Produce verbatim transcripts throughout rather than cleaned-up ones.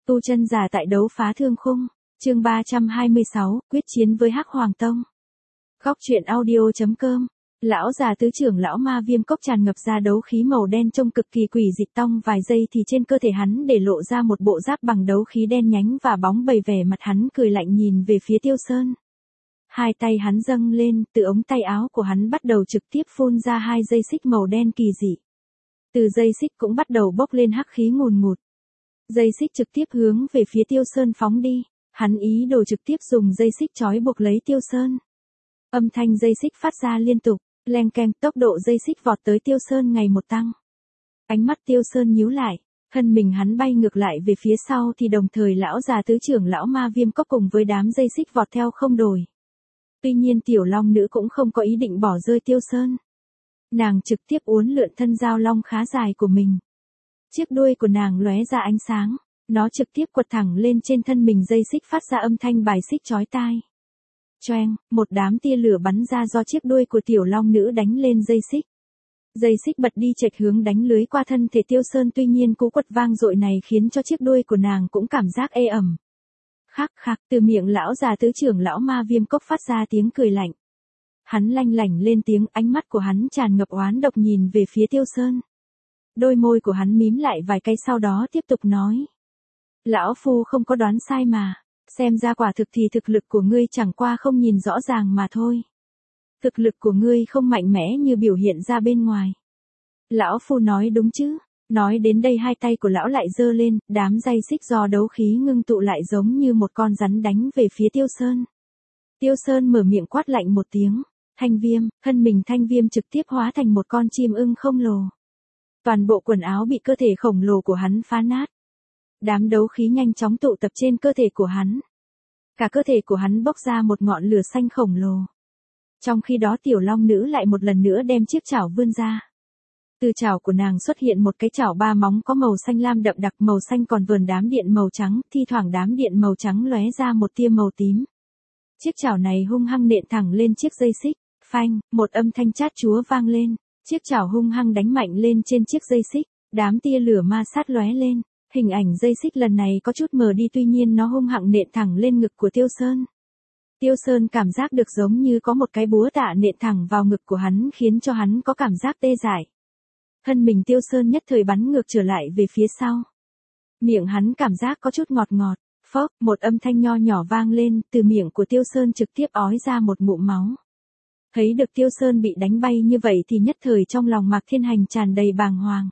Tu chân giả tại đấu phá thương khung, chương ba trăm hai mươi sáu, quyết chiến với Hắc Hoàng Tông. Góc truyện audio chấm com. Lão già tứ trưởng lão ma viêm cốc tràn ngập ra đấu khí màu đen trông cực kỳ quỷ dị, tong vài giây thì trên cơ thể hắn để lộ ra một bộ giáp bằng đấu khí đen nhánh và bóng bầy, vẻ mặt hắn cười lạnh nhìn về phía Tiêu Sơn. Hai tay hắn dâng lên, từ ống tay áo của hắn bắt đầu trực tiếp phun ra hai dây xích màu đen kỳ dị. Từ dây xích cũng bắt đầu bốc lên hắc khí ngùn ngụt. Dây xích trực tiếp hướng về phía Tiêu Sơn phóng đi, hắn ý đồ trực tiếp dùng dây xích trói buộc lấy Tiêu Sơn. Âm thanh dây xích phát ra liên tục, leng keng, tốc độ dây xích vọt tới Tiêu Sơn ngày một tăng. Ánh mắt Tiêu Sơn nhíu lại, thân mình hắn bay ngược lại về phía sau thì đồng thời lão già tứ trưởng lão ma viêm cốc cùng với đám dây xích vọt theo không đổi. Tuy nhiên tiểu long nữ cũng không có ý định bỏ rơi Tiêu Sơn. Nàng trực tiếp uốn lượn thân dao long khá dài của mình. Chiếc đuôi của nàng lóe ra ánh sáng, nó trực tiếp quật thẳng lên trên thân mình dây xích phát ra âm thanh bài xích chói tai. Choeng, một đám tia lửa bắn ra do chiếc đuôi của tiểu long nữ đánh lên dây xích. Dây xích bật đi chệch hướng đánh lưới qua thân thể Tiêu Sơn, tuy nhiên cú quật vang dội này khiến cho chiếc đuôi của nàng cũng cảm giác ê ẩm. Khắc khắc, từ miệng lão già tứ trưởng lão ma viêm cốc phát ra tiếng cười lạnh. Hắn lanh lảnh lên tiếng, ánh mắt của hắn tràn ngập oán độc nhìn về phía Tiêu Sơn. Đôi môi của hắn mím lại vài cái sau đó tiếp tục nói. Lão phu không có đoán sai mà, xem ra quả thực thì thực lực của ngươi chẳng qua không nhìn rõ ràng mà thôi. Thực lực của ngươi không mạnh mẽ như biểu hiện ra bên ngoài. Lão phu nói đúng chứ? Nói đến đây hai tay của lão lại giơ lên, đám dây xích do đấu khí ngưng tụ lại giống như một con rắn đánh về phía Tiêu Sơn. Tiêu Sơn mở miệng quát lạnh một tiếng, Thanh Viêm, thân mình Thanh Viêm trực tiếp hóa thành một con chim ưng khổng lồ. Toàn bộ quần áo bị cơ thể khổng lồ của hắn phá nát. Đám đấu khí nhanh chóng tụ tập trên cơ thể của hắn. Cả cơ thể của hắn bốc ra một ngọn lửa xanh khổng lồ. Trong khi đó tiểu long nữ lại một lần nữa đem chiếc chảo vươn ra. Từ chảo của nàng xuất hiện một cái chảo ba móng có màu xanh lam đậm đặc, màu xanh còn vờn đám điện màu trắng, thi thoảng đám điện màu trắng lóe ra một tia màu tím. Chiếc chảo này hung hăng nện thẳng lên chiếc dây xích, phanh, một âm thanh chát chúa vang lên, chiếc chảo hung hăng đánh mạnh lên trên chiếc dây xích, đám tia lửa ma sát lóe lên, hình ảnh dây xích lần này có chút mờ đi, tuy nhiên nó hung hăng nện thẳng lên ngực của Tiêu Sơn. Tiêu Sơn cảm giác được giống như có một cái búa tạ nện thẳng vào ngực của hắn khiến cho hắn có cảm giác tê dại. Thân mình Tiêu Sơn nhất thời bắn ngược trở lại về phía sau. Miệng hắn cảm giác có chút ngọt ngọt, phốc, một âm thanh nho nhỏ vang lên, từ miệng của Tiêu Sơn trực tiếp ói ra một ngụm máu. Thấy được Tiêu Sơn bị đánh bay như vậy thì nhất thời trong lòng Mạc Thiên Hành tràn đầy bàng hoàng.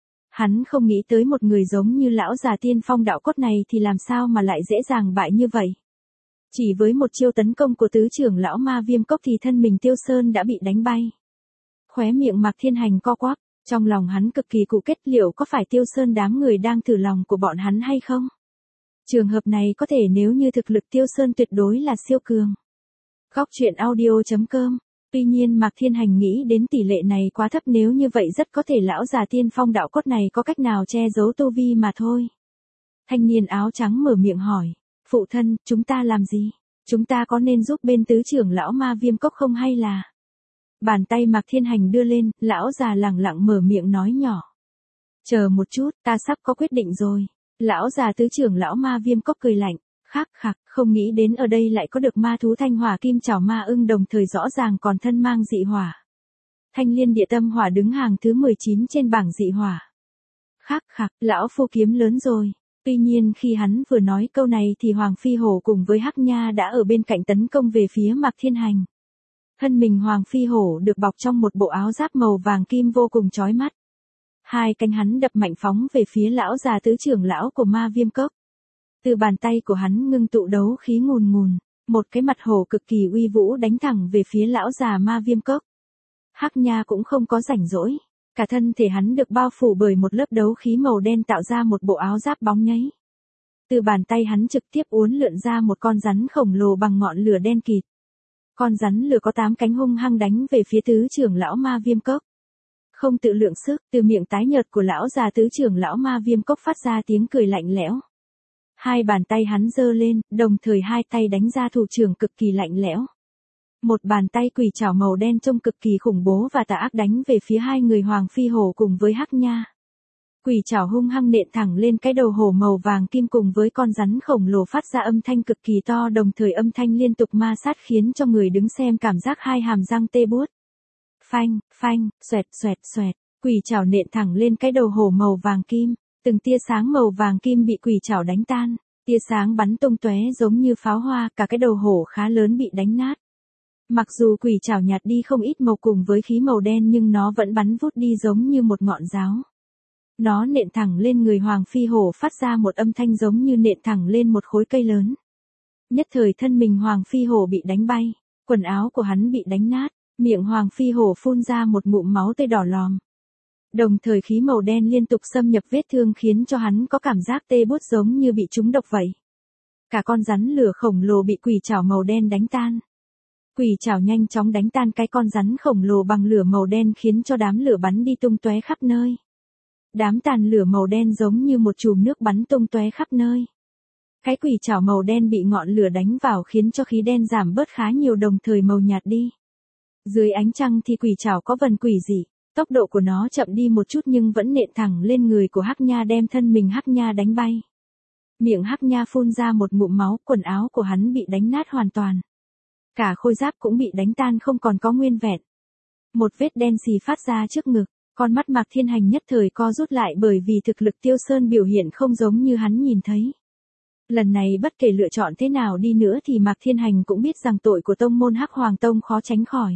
Hắn không nghĩ tới một người giống như lão già tiên phong đạo cốt này thì làm sao mà lại dễ dàng bại như vậy. Chỉ với một chiêu tấn công của tứ trưởng lão ma viêm cốc thì thân mình Tiêu Sơn đã bị đánh bay. Khóe miệng Mạc Thiên Hành co quắp, trong lòng hắn cực kỳ cụ kết, liệu có phải Tiêu Sơn đám người đang thử lòng của bọn hắn hay không? Trường hợp này có thể nếu như thực lực Tiêu Sơn tuyệt đối là siêu cường. Góc truyện audio chấm com. Tuy nhiên Mạc Thiên Hành nghĩ đến tỷ lệ này quá thấp, nếu như vậy rất có thể lão già tiên phong đạo cốt này có cách nào che giấu tu vi mà thôi. Thanh niên áo trắng mở miệng hỏi, phụ thân, chúng ta làm gì? Chúng ta có nên giúp bên tứ trưởng lão ma viêm cốc không hay là? Bàn tay Mạc Thiên Hành đưa lên, lão già lẳng lặng mở miệng nói nhỏ. Chờ một chút, ta sắp có quyết định rồi. Lão già tứ trưởng lão ma viêm cốc cười lạnh, khắc khắc, không nghĩ đến ở đây lại có được ma thú thanh hỏa kim chảo ma ưng, đồng thời rõ ràng còn thân mang dị hỏa. Thanh liên địa tâm hỏa đứng hàng thứ mười chín trên bảng dị hỏa. Khắc khắc, lão phu kiếm lớn rồi. Tuy nhiên khi hắn vừa nói câu này thì Hoàng Phi Hổ cùng với Hắc Nha đã ở bên cạnh tấn công về phía Mạc Thiên Hành. Thân mình Hoàng Phi Hổ được bọc trong một bộ áo giáp màu vàng kim vô cùng chói mắt. Hai cánh hắn đập mạnh phóng về phía lão già tứ trưởng lão của ma viêm cốc. Từ bàn tay của hắn ngưng tụ đấu khí ngùn ngùn, một cái mặt hổ cực kỳ uy vũ đánh thẳng về phía lão già ma viêm cốc. Hắc Nha cũng không có rảnh rỗi, cả thân thể hắn được bao phủ bởi một lớp đấu khí màu đen tạo ra một bộ áo giáp bóng nháy. Từ bàn tay hắn trực tiếp uốn lượn ra một con rắn khổng lồ bằng ngọn lửa đen kịt. Con rắn lửa có tám cánh hung hăng đánh về phía tứ trưởng lão ma viêm cốc. Không tự lượng sức, từ miệng tái nhợt của lão già tứ trưởng lão ma viêm cốc phát ra tiếng cười lạnh lẽo. Hai bàn tay hắn giơ lên, đồng thời hai tay đánh ra thủ trưởng cực kỳ lạnh lẽo. Một bàn tay quỷ trảo màu đen trông cực kỳ khủng bố và tà ác đánh về phía hai người Hoàng Phi Hổ cùng với Hắc Nha. Quỷ trảo hung hăng nện thẳng lên cái đầu hổ màu vàng kim cùng với con rắn khổng lồ phát ra âm thanh cực kỳ to, đồng thời âm thanh liên tục ma sát khiến cho người đứng xem cảm giác hai hàm răng tê buốt. Phanh, phanh, xoẹt xoẹt xoẹt, quỷ trảo nện thẳng lên cái đầu hổ màu vàng kim, từng tia sáng màu vàng kim bị quỷ trảo đánh tan, tia sáng bắn tung tóe giống như pháo hoa, cả cái đầu hổ khá lớn bị đánh nát. Mặc dù quỷ trảo nhạt đi không ít màu cùng với khí màu đen nhưng nó vẫn bắn vút đi giống như một ngọn giáo. Nó nện thẳng lên người Hoàng Phi Hổ phát ra một âm thanh giống như nện thẳng lên một khối cây lớn. Nhất thời thân mình Hoàng Phi Hổ bị đánh bay, quần áo của hắn bị đánh nát, miệng Hoàng Phi Hổ phun ra một ngụm máu tươi đỏ lòm. Đồng thời khí màu đen liên tục xâm nhập vết thương khiến cho hắn có cảm giác tê buốt giống như bị trúng độc vậy. Cả con rắn lửa khổng lồ bị quỷ trảo màu đen đánh tan. Quỷ trảo nhanh chóng đánh tan cái con rắn khổng lồ bằng lửa màu đen khiến cho đám lửa bắn đi tung tóe khắp nơi. Đám tàn lửa màu đen giống như một chùm nước bắn tung tóe khắp nơi. Cái quỷ trảo màu đen bị ngọn lửa đánh vào khiến cho khí đen giảm bớt khá nhiều đồng thời màu nhạt đi. Dưới ánh trăng thì quỷ trảo có vần quỷ dị, tốc độ của nó chậm đi một chút nhưng vẫn nện thẳng lên người của Hắc Nha đem thân mình Hắc Nha đánh bay. Miệng Hắc Nha phun ra một ngụm máu, quần áo của hắn bị đánh nát hoàn toàn. Cả khôi giáp cũng bị đánh tan không còn có nguyên vẹn. Một vết đen xì phát ra trước ngực, con mắt Mạc Thiên Hành nhất thời co rút lại bởi vì thực lực Tiêu Sơn biểu hiện không giống như hắn nhìn thấy. Lần này bất kể lựa chọn thế nào đi nữa thì Mạc Thiên Hành cũng biết rằng tội của tông môn Hắc Hoàng Tông khó tránh khỏi.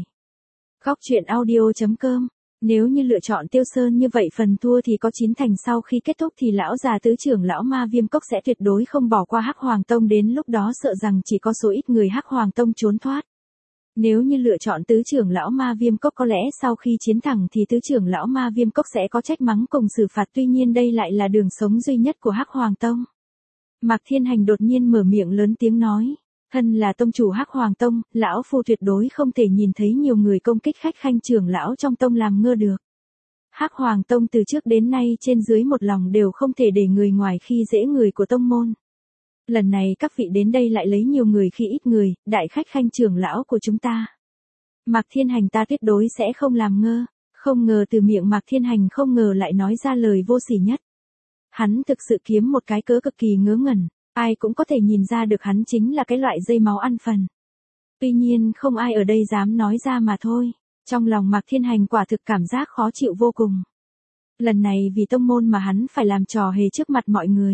Góc truyện audio chấm com. Nếu như lựa chọn Tiêu Sơn như vậy phần thua thì có chín thành, sau khi kết thúc thì lão già tứ trưởng lão Ma Viêm Cốc sẽ tuyệt đối không bỏ qua Hắc Hoàng Tông, đến lúc đó sợ rằng chỉ có số ít người Hắc Hoàng Tông trốn thoát. Nếu như lựa chọn tứ trưởng lão Ma Viêm Cốc có lẽ sau khi chiến thắng thì tứ trưởng lão Ma Viêm Cốc sẽ có trách mắng cùng xử phạt, tuy nhiên đây lại là đường sống duy nhất của Hắc Hoàng Tông. Mạc Thiên Hành đột nhiên mở miệng lớn tiếng nói, thân là tông chủ Hắc Hoàng Tông, lão phu tuyệt đối không thể nhìn thấy nhiều người công kích khách khanh trưởng lão trong tông làm ngơ được. Hắc Hoàng Tông từ trước đến nay trên dưới một lòng đều không thể để người ngoài khi dễ người của tông môn. Lần này các vị đến đây lại lấy nhiều người khi ít người, đại khách khanh trưởng lão của chúng ta. Mạc Thiên Hành ta tuyệt đối sẽ không làm ngơ, không ngờ từ miệng Mạc Thiên Hành không ngờ lại nói ra lời vô sỉ nhất. Hắn thực sự kiếm một cái cớ cực kỳ ngớ ngẩn, ai cũng có thể nhìn ra được hắn chính là cái loại dây máu ăn phần. Tuy nhiên không ai ở đây dám nói ra mà thôi, trong lòng Mạc Thiên Hành quả thực cảm giác khó chịu vô cùng. Lần này vì tông môn mà hắn phải làm trò hề trước mặt mọi người.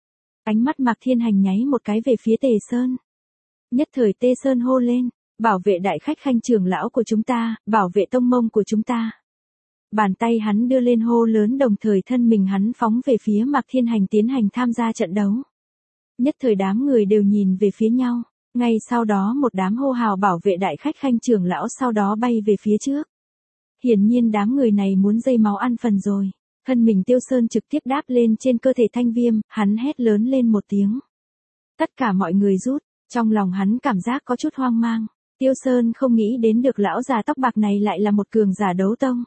Ánh mắt Mạc Thiên Hành nháy một cái về phía Tề Sơn. Nhất thời Tề Sơn hô lên, bảo vệ đại khách khanh trưởng lão của chúng ta, bảo vệ tông môn của chúng ta. Bàn tay hắn đưa lên hô lớn, đồng thời thân mình hắn phóng về phía Mạc Thiên Hành tiến hành tham gia trận đấu. Nhất thời đám người đều nhìn về phía nhau, ngay sau đó một đám hô hào bảo vệ đại khách khanh trưởng lão sau đó bay về phía trước. Hiển nhiên đám người này muốn dây máu ăn phần rồi. Thân mình Tiêu Sơn trực tiếp đáp lên trên cơ thể Thanh Viêm, hắn hét lớn lên một tiếng. Tất cả mọi người rút, trong lòng hắn cảm giác có chút hoang mang. Tiêu Sơn không nghĩ đến được lão già tóc bạc này lại là một cường giả đấu tông.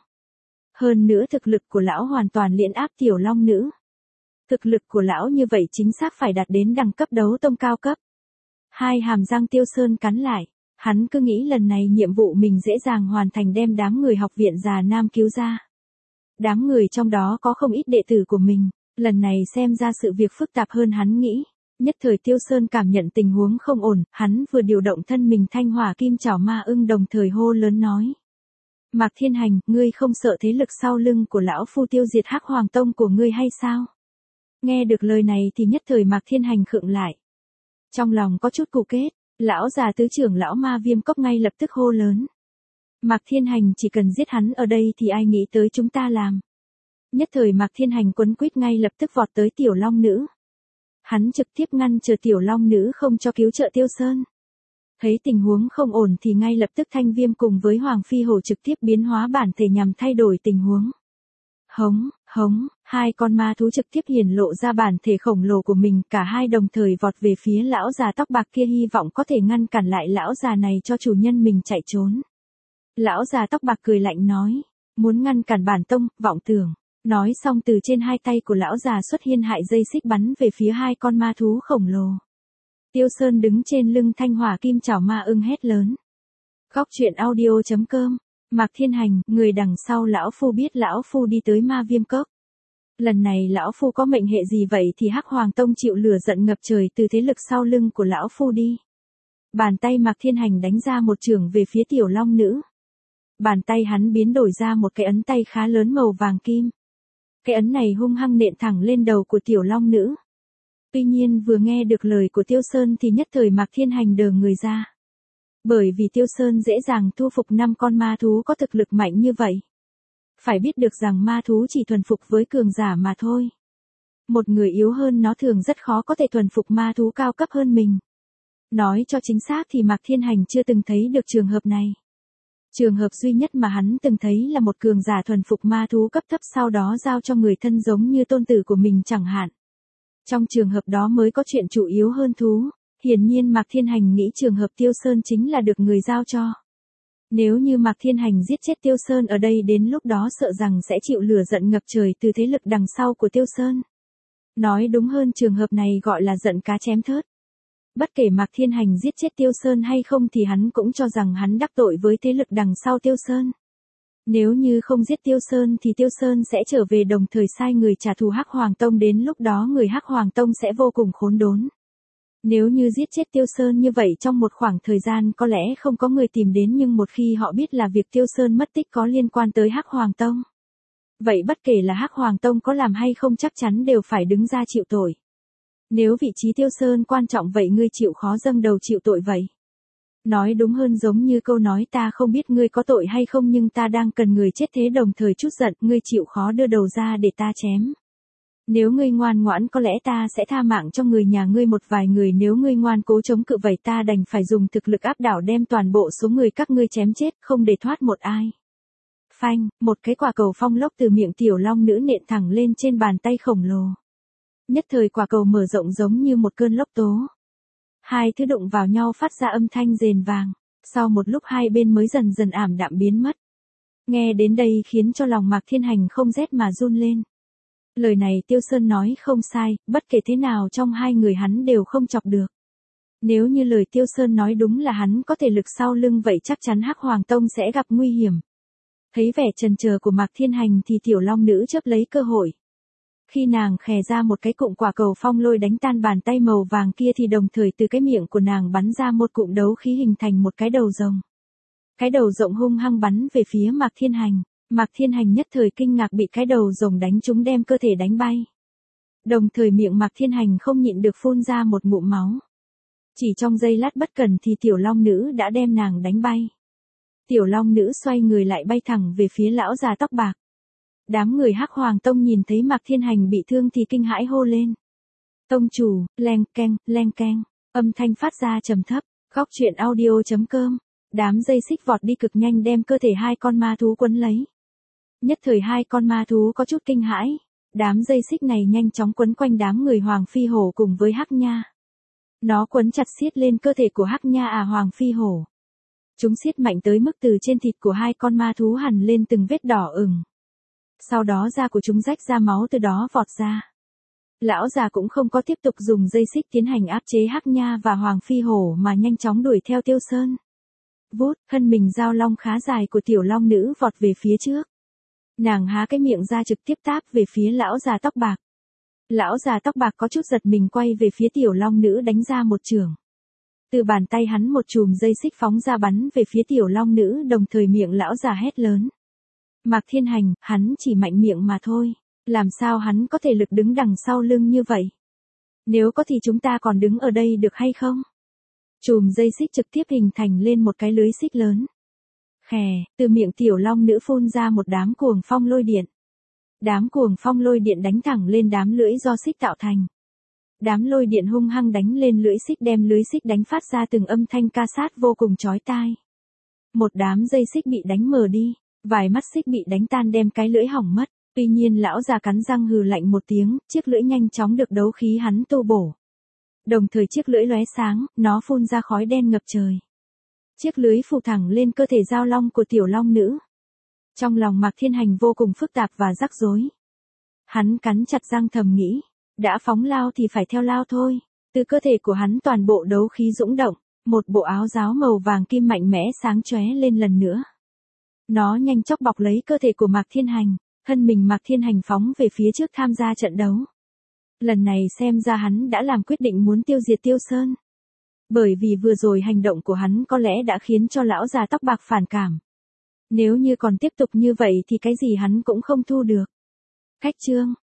Hơn nữa thực lực của lão hoàn toàn liễn áp tiểu long nữ. Thực lực của lão như vậy chính xác phải đạt đến đẳng cấp đấu tông cao cấp. Hai hàm răng Tiêu Sơn cắn lại, hắn cứ nghĩ lần này nhiệm vụ mình dễ dàng hoàn thành, đem đám người học viện già nam cứu ra. Đám người trong đó có không ít đệ tử của mình, lần này xem ra sự việc phức tạp hơn hắn nghĩ. Nhất thời Tiêu Sơn cảm nhận tình huống không ổn, hắn vừa điều động thân mình thanh hỏa kim chảo ma ưng đồng thời hô lớn nói. Mạc Thiên Hành, ngươi không sợ thế lực sau lưng của lão phu tiêu diệt Hắc Hoàng Tông của ngươi hay sao? Nghe được lời này thì nhất thời Mạc Thiên Hành khựng lại. Trong lòng có chút cụ kết, lão già tứ trưởng lão Ma Viêm Cốc ngay lập tức hô lớn. Mạc Thiên Hành, chỉ cần giết hắn ở đây thì ai nghĩ tới chúng ta làm. Nhất thời Mạc Thiên Hành quấn quýt ngay lập tức vọt tới tiểu long nữ. Hắn trực tiếp ngăn chờ tiểu long nữ không cho cứu trợ Tiêu Sơn. Thấy tình huống không ổn thì ngay lập tức Thanh Viêm cùng với Hoàng Phi Hổ trực tiếp biến hóa bản thể nhằm thay đổi tình huống. Hống, hống, hai con ma thú trực tiếp hiển lộ ra bản thể khổng lồ của mình, cả hai đồng thời vọt về phía lão già tóc bạc kia, hy vọng có thể ngăn cản lại lão già này cho chủ nhân mình chạy trốn. Lão già tóc bạc cười lạnh nói, muốn ngăn cản bản tông, vọng tưởng. Nói xong từ trên hai tay của lão già xuất hiện hại dây xích bắn về phía hai con ma thú khổng lồ. Tiêu Sơn đứng trên lưng thanh hỏa kim chảo ma ưng hét lớn. Góc truyện audio chấm com. Mạc Thiên Hành, người đằng sau lão phu biết lão phu đi tới Ma Viêm Cốc. Lần này lão phu có mệnh hệ gì vậy thì Hắc Hoàng Tông chịu lửa giận ngập trời từ thế lực sau lưng của lão phu đi. Bàn tay Mạc Thiên Hành đánh ra một chưởng về phía tiểu long nữ. Bàn tay hắn biến đổi ra một cái ấn tay khá lớn màu vàng kim. Cái ấn này hung hăng nện thẳng lên đầu của tiểu long nữ. Tuy nhiên vừa nghe được lời của Tiêu Sơn thì nhất thời Mạc Thiên Hành đờ người ra. Bởi vì Tiêu Sơn dễ dàng thu phục năm con ma thú có thực lực mạnh như vậy. Phải biết được rằng ma thú chỉ thuần phục với cường giả mà thôi. Một người yếu hơn nó thường rất khó có thể thuần phục ma thú cao cấp hơn mình. Nói cho chính xác thì Mạc Thiên Hành chưa từng thấy được trường hợp này. Trường hợp duy nhất mà hắn từng thấy là một cường giả thuần phục ma thú cấp thấp sau đó giao cho người thân giống như tôn tử của mình chẳng hạn. Trong trường hợp đó mới có chuyện chủ yếu hơn thú. Hiển nhiên Mạc Thiên Hành nghĩ trường hợp Tiêu Sơn chính là được người giao cho. Nếu như Mạc Thiên Hành giết chết Tiêu Sơn ở đây đến lúc đó sợ rằng sẽ chịu lửa giận ngập trời từ thế lực đằng sau của Tiêu Sơn. Nói đúng hơn trường hợp này gọi là giận cá chém thớt. Bất kể Mạc Thiên Hành giết chết Tiêu Sơn hay không thì hắn cũng cho rằng hắn đắc tội với thế lực đằng sau Tiêu Sơn. Nếu như không giết Tiêu Sơn thì Tiêu Sơn sẽ trở về đồng thời sai người trả thù Hắc Hoàng Tông, đến lúc đó người Hắc Hoàng Tông sẽ vô cùng khốn đốn. Nếu như giết chết Tiêu Sơn như vậy trong một khoảng thời gian có lẽ không có người tìm đến, nhưng một khi họ biết là việc Tiêu Sơn mất tích có liên quan tới Hắc Hoàng Tông, vậy bất kể là Hắc Hoàng Tông có làm hay không chắc chắn đều phải đứng ra chịu tội. Nếu vị trí Tiêu Sơn quan trọng vậy ngươi chịu khó dâng đầu chịu tội vậy. Nói đúng hơn giống như câu nói ta không biết ngươi có tội hay không nhưng ta đang cần người chết thế đồng thời chút giận, ngươi chịu khó đưa đầu ra để ta chém. Nếu ngươi ngoan ngoãn có lẽ ta sẽ tha mạng cho người nhà ngươi một vài người, nếu ngươi ngoan cố chống cự vậy ta đành phải dùng thực lực áp đảo đem toàn bộ số người các ngươi chém chết, không để thoát một ai. Phanh, một cái quả cầu phong lốc từ miệng tiểu long nữ nện thẳng lên trên bàn tay khổng lồ. Nhất thời quả cầu mở rộng giống như một cơn lốc tố. Hai thứ đụng vào nhau phát ra âm thanh rền vàng, sau một lúc hai bên mới dần dần ảm đạm biến mất. Nghe đến đây khiến cho lòng Mạc Thiên Hành không rét mà run lên. Lời này Tiêu Sơn nói không sai, bất kể thế nào trong hai người hắn đều không chọc được. Nếu như lời Tiêu Sơn nói đúng là hắn có thể lực sau lưng vậy chắc chắn Hắc Hoàng Tông sẽ gặp nguy hiểm. Thấy vẻ chần chờ của Mạc Thiên Hành thì tiểu long nữ chớp lấy cơ hội. Khi nàng khè ra một cái cụm quả cầu phong lôi đánh tan bàn tay màu vàng kia thì đồng thời từ cái miệng của nàng bắn ra một cụm đấu khí hình thành một cái đầu rồng. Cái đầu rộng hung hăng bắn về phía Mạc Thiên Hành. Mạc Thiên Hành nhất thời kinh ngạc bị cái đầu rồng đánh trúng đem cơ thể đánh bay. Đồng thời miệng Mạc Thiên Hành không nhịn được phun ra một ngụm máu. Chỉ trong giây lát bất cẩn thì tiểu long nữ đã đem nàng đánh bay. Tiểu long nữ xoay người lại bay thẳng về phía lão già tóc bạc. Đám người Hắc Hoàng Tông nhìn thấy Mạc Thiên Hành bị thương thì kinh hãi hô lên. Tông chủ, leng keng, leng keng, âm thanh phát ra trầm thấp, góc truyện audio chấm com. Đám dây xích vọt đi cực nhanh đem cơ thể hai con ma thú quấn lấy. Nhất thời hai con ma thú có chút kinh hãi, đám dây xích này nhanh chóng quấn quanh đám người Hoàng Phi Hổ cùng với Hắc Nha. Nó quấn chặt siết lên cơ thể của Hắc Nha à Hoàng Phi Hổ. Chúng siết mạnh tới mức từ trên thịt của hai con ma thú hằn lên từng vết đỏ ửng. Sau đó da của chúng rách ra máu từ đó vọt ra. Lão già cũng không có tiếp tục dùng dây xích tiến hành áp chế Hắc Nha và Hoàng Phi Hổ mà nhanh chóng đuổi theo Tiêu Sơn. Vút, thân mình dao long khá dài của tiểu long nữ vọt về phía trước. Nàng há cái miệng ra trực tiếp táp về phía lão già tóc bạc. Lão già tóc bạc có chút giật mình quay về phía tiểu long nữ đánh ra một chưởng. Từ bàn tay hắn một chùm dây xích phóng ra bắn về phía tiểu long nữ, đồng thời miệng lão già hét lớn. Mạc Thiên Hành, hắn chỉ mạnh miệng mà thôi, làm sao hắn có thể lực đứng đằng sau lưng như vậy? Nếu có thì chúng ta còn đứng ở đây được hay không? Chùm dây xích trực tiếp hình thành lên một cái lưới xích lớn. Khè, từ miệng tiểu long nữ phun ra một đám cuồng phong lôi điện. Đám cuồng phong lôi điện đánh thẳng lên đám lưỡi do xích tạo thành. Đám lôi điện hung hăng đánh lên lưỡi xích đem lưới xích đánh phát ra từng âm thanh ca sát vô cùng chói tai. Một đám dây xích bị đánh mờ đi, vài mắt xích bị đánh tan đem cái lưỡi hỏng mất. Tuy nhiên lão già cắn răng hừ lạnh một tiếng, chiếc lưỡi nhanh chóng được đấu khí hắn tu bổ. Đồng thời chiếc lưỡi lóe sáng, nó phun ra khói đen ngập trời. Chiếc lưới phủ thẳng lên cơ thể giao long của tiểu long nữ. Trong lòng Mạc Thiên Hành vô cùng phức tạp và rắc rối. Hắn cắn chặt răng thầm nghĩ, đã phóng lao thì phải theo lao thôi. Từ cơ thể của hắn toàn bộ đấu khí dũng động, một bộ áo giáo màu vàng kim mạnh mẽ sáng chóe lên lần nữa. Nó nhanh chóng bọc lấy cơ thể của Mạc Thiên Hành. thân mình Mạc Thiên Hành phóng về phía trước tham gia trận đấu. Lần này xem ra hắn đã làm quyết định muốn tiêu diệt Tiêu Sơn. Bởi vì vừa rồi hành động của hắn có lẽ đã khiến cho lão già tóc bạc phản cảm. Nếu như còn tiếp tục như vậy thì cái gì hắn cũng không thu được. Khách trương,